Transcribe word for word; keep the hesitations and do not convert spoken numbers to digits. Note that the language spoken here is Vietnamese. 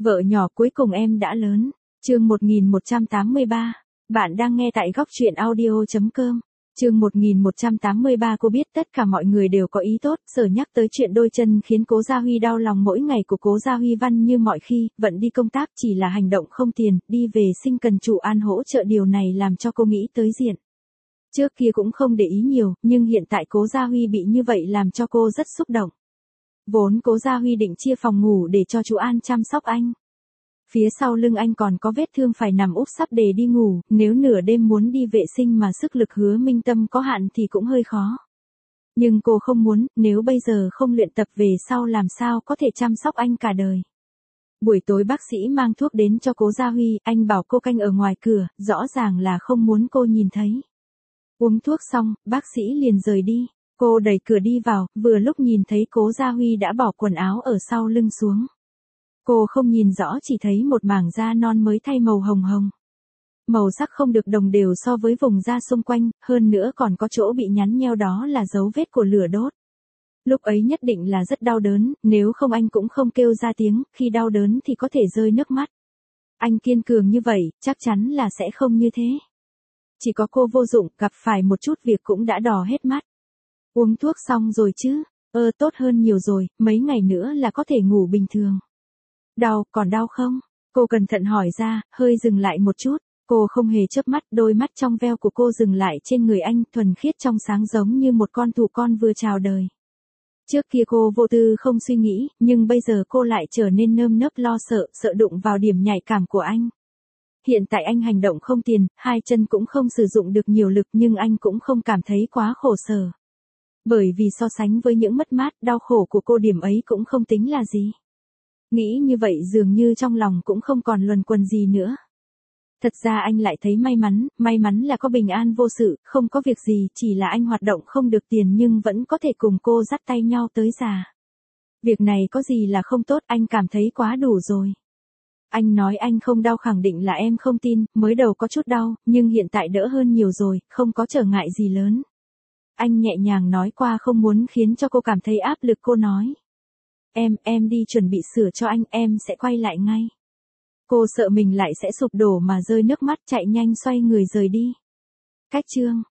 Vợ nhỏ cuối cùng em đã lớn. Chương một nghìn một trăm tám mươi ba. Bạn đang nghe tại góc truyện audio chấm com. Chương một nghìn một trăm tám mươi ba. Cô biết tất cả mọi người đều có ý tốt, Sở nhắc tới chuyện đôi chân khiến Cố Gia Huy đau lòng mỗi ngày của Cố Gia Huy Văn như mọi khi, vẫn đi công tác chỉ là hành động không tiền, đi về sinh cần chủ An hỗ trợ, điều này làm cho cô nghĩ tới Diện. Trước kia cũng không để ý nhiều, nhưng hiện tại Cố Gia Huy bị như vậy làm cho cô rất xúc động. Vốn Cố Gia Huy định chia phòng ngủ để cho chú An chăm sóc anh. Phía sau lưng anh còn có vết thương phải nằm úp sắp để đi ngủ, nếu nửa đêm muốn đi vệ sinh mà sức lực Hứa Minh Tâm có hạn thì cũng hơi khó. Nhưng cô không muốn, nếu bây giờ không luyện tập về sau làm sao có thể chăm sóc anh cả đời. Buổi tối bác sĩ mang thuốc đến cho Cố Gia Huy, anh bảo cô canh ở ngoài cửa, rõ ràng là không muốn cô nhìn thấy. Uống thuốc xong, bác sĩ liền rời đi. Cô đẩy cửa đi vào, vừa lúc nhìn thấy Cố Gia Huy đã bỏ quần áo ở sau lưng xuống. Cô không nhìn rõ, chỉ thấy một mảng da non mới thay màu hồng hồng. Màu sắc không được đồng đều so với vùng da xung quanh, hơn nữa còn có chỗ bị nhắn nheo, đó là dấu vết của lửa đốt. Lúc ấy nhất định là rất đau đớn, nếu không anh cũng không kêu ra tiếng, khi đau đớn thì có thể rơi nước mắt. Anh kiên cường như vậy, chắc chắn là sẽ không như thế. Chỉ có cô vô dụng, gặp phải một chút việc cũng đã đỏ hết mắt. Uống thuốc xong rồi chứ? Ơ tốt hơn nhiều rồi, mấy ngày nữa là có thể ngủ bình thường. Đau, còn đau không? Cô cẩn thận hỏi ra, hơi dừng lại một chút. Cô không hề chớp mắt, đôi mắt trong veo của cô dừng lại trên người anh, thuần khiết trong sáng giống như một con thú con vừa chào đời. Trước kia cô vô tư không suy nghĩ, nhưng bây giờ cô lại trở nên nơm nớp lo sợ, sợ đụng vào điểm nhạy cảm của anh. Hiện tại anh hành động không tiền, hai chân cũng không sử dụng được nhiều lực, nhưng anh cũng không cảm thấy quá khổ sở. Bởi vì so sánh với những mất mát, đau khổ của cô, điểm ấy cũng không tính là gì. Nghĩ như vậy dường như trong lòng cũng không còn luẩn quẩn gì nữa. Thật ra anh lại thấy may mắn, may mắn là có bình an vô sự, không có việc gì, chỉ là anh hoạt động không được tiền nhưng vẫn có thể cùng cô dắt tay nhau tới già. Việc này có gì là không tốt, anh cảm thấy quá đủ rồi. Anh nói anh không đau khẳng định là em không tin, mới đầu có chút đau, nhưng hiện tại đỡ hơn nhiều rồi, không có trở ngại gì lớn. Anh nhẹ nhàng nói qua, không muốn khiến cho cô cảm thấy áp lực. Cô nói. Em, em đi chuẩn bị sửa cho anh, em sẽ quay lại ngay. Cô sợ mình lại sẽ sụp đổ mà rơi nước mắt, chạy nhanh xoay người rời đi. Cách chương.